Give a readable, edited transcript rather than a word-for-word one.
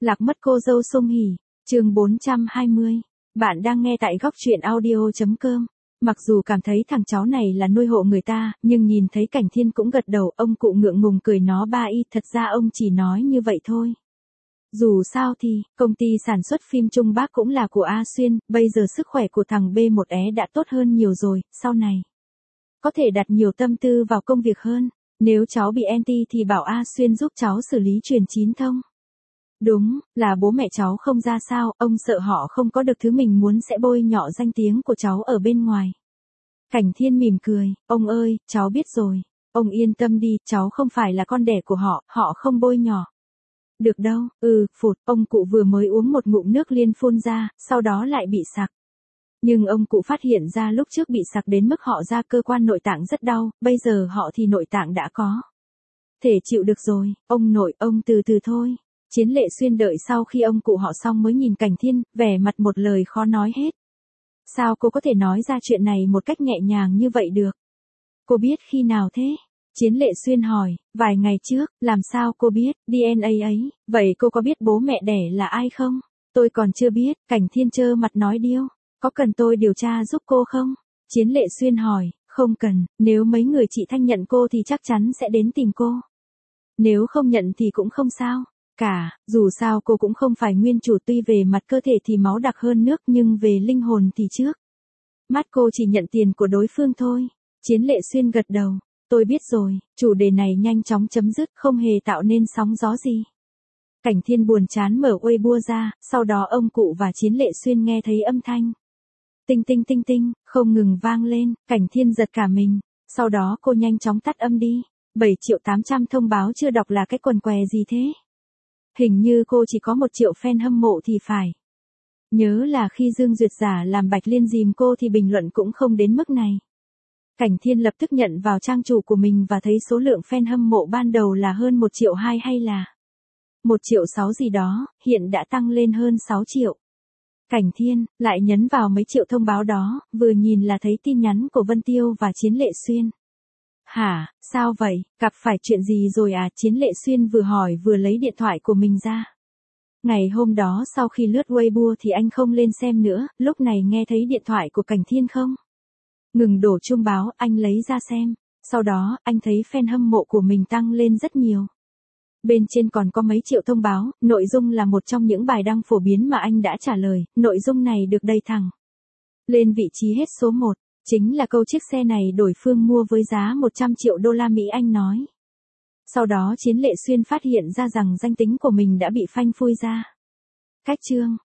Lạc mất cô dâu Song Hỷ, chương 420. Bạn đang nghe tại góc truyện audio.com. Mặc dù cảm thấy thằng cháu này là nuôi hộ người ta, nhưng nhìn thấy Cảnh Thiên cũng gật đầu, ông cụ ngượng ngùng cười nó ba y, thật ra ông chỉ nói như vậy thôi. Dù sao thì, công ty sản xuất phim Trung Bắc cũng là của A Xuyên, bây giờ sức khỏe của thằng B1É đã tốt hơn nhiều rồi, sau này có thể đặt nhiều tâm tư vào công việc hơn. Nếu cháu bị anti thì bảo A Xuyên giúp cháu xử lý truyền chín thông. Đúng, là bố mẹ cháu không ra sao, ông sợ họ không có được thứ mình muốn sẽ bôi nhọ danh tiếng của cháu ở bên ngoài. Cảnh Thiên mỉm cười, ông ơi, cháu biết rồi. Ông yên tâm đi, cháu không phải là con đẻ của họ, họ không bôi nhọ. Được đâu, phụt, ông cụ vừa mới uống một ngụm nước liên phun ra, sau đó lại bị sặc. Nhưng ông cụ phát hiện ra lúc trước bị sặc đến mức họ ra cơ quan nội tạng rất đau, bây giờ họ thì nội tạng đã có thể chịu được rồi, ông nội, ông từ từ thôi. Chiến Lệ Xuyên đợi sau khi ông cụ họ xong mới nhìn Cảnh Thiên, vẻ mặt một lời khó nói hết. Sao cô có thể nói ra chuyện này một cách nhẹ nhàng như vậy được? Cô biết khi nào thế? Chiến Lệ Xuyên hỏi, vài ngày trước, làm sao cô biết, DNA ấy, vậy cô có biết bố mẹ đẻ là ai không? Tôi còn chưa biết, Cảnh Thiên trơ mặt nói điêu, có cần tôi điều tra giúp cô không? Chiến Lệ Xuyên hỏi, không cần, nếu mấy người chị Thanh nhận cô thì chắc chắn sẽ đến tìm cô. Nếu không nhận thì cũng không sao. Dù sao cô cũng không phải nguyên chủ, tuy về mặt cơ thể thì máu đặc hơn nước nhưng về linh hồn thì trước mắt cô chỉ nhận tiền của đối phương thôi. Chiến Lệ Xuyên gật đầu, tôi biết rồi, chủ đề này nhanh chóng chấm dứt, không hề tạo nên sóng gió gì. Cảnh Thiên buồn chán mở Weibo ra, sau đó ông cụ và Chiến Lệ Xuyên nghe thấy âm thanh tinh tinh tinh tinh, không ngừng vang lên, Cảnh Thiên giật cả mình, sau đó cô nhanh chóng tắt âm đi. 7.800.000 thông báo chưa đọc là cái quần què gì thế? Hình như cô chỉ có 1 triệu fan hâm mộ thì phải. Nhớ là khi Dương Duyệt giả làm Bạch Liên dìm cô thì bình luận cũng không đến mức này. Cảnh Thiên lập tức nhận vào trang chủ của mình và thấy số lượng fan hâm mộ ban đầu là hơn 1,2 triệu hay là 1,6 triệu gì đó, hiện đã tăng lên hơn 6 triệu. Cảnh Thiên lại nhấn vào mấy triệu thông báo đó, vừa nhìn là thấy tin nhắn của Vân Tiêu và Chiến Lệ Xuyên. Hả, sao vậy, gặp phải chuyện gì rồi à? Chiến Lệ Xuyên vừa hỏi vừa lấy điện thoại của mình ra. Ngày hôm đó sau khi lướt Weibo thì anh không lên xem nữa, lúc này nghe thấy điện thoại của Cảnh Thiên không ngừng đổ chuông báo, anh lấy ra xem. Sau đó, anh thấy fan hâm mộ của mình tăng lên rất nhiều. Bên trên còn có mấy triệu thông báo, nội dung là một trong những bài đăng phổ biến mà anh đã trả lời, nội dung này được đầy thẳng lên vị trí hết số 1. Chính là câu chiếc xe này đổi phương mua với giá 100 triệu đô la Mỹ anh nói. Sau đó Chiến Lệ Xuyên phát hiện ra rằng danh tính của mình đã bị phanh phui ra. Cách chương